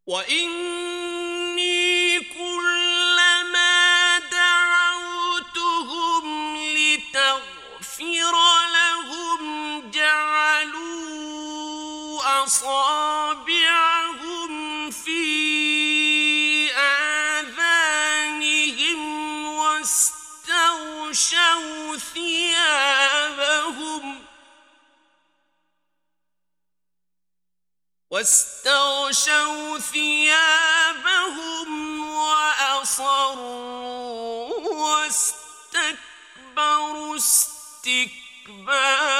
وإني كلما دعوتهم لتغفر لهم جعلوا أصابعهم في آذانهم واستغشوا ثيابهم وأصروا واستكبروا استكبارا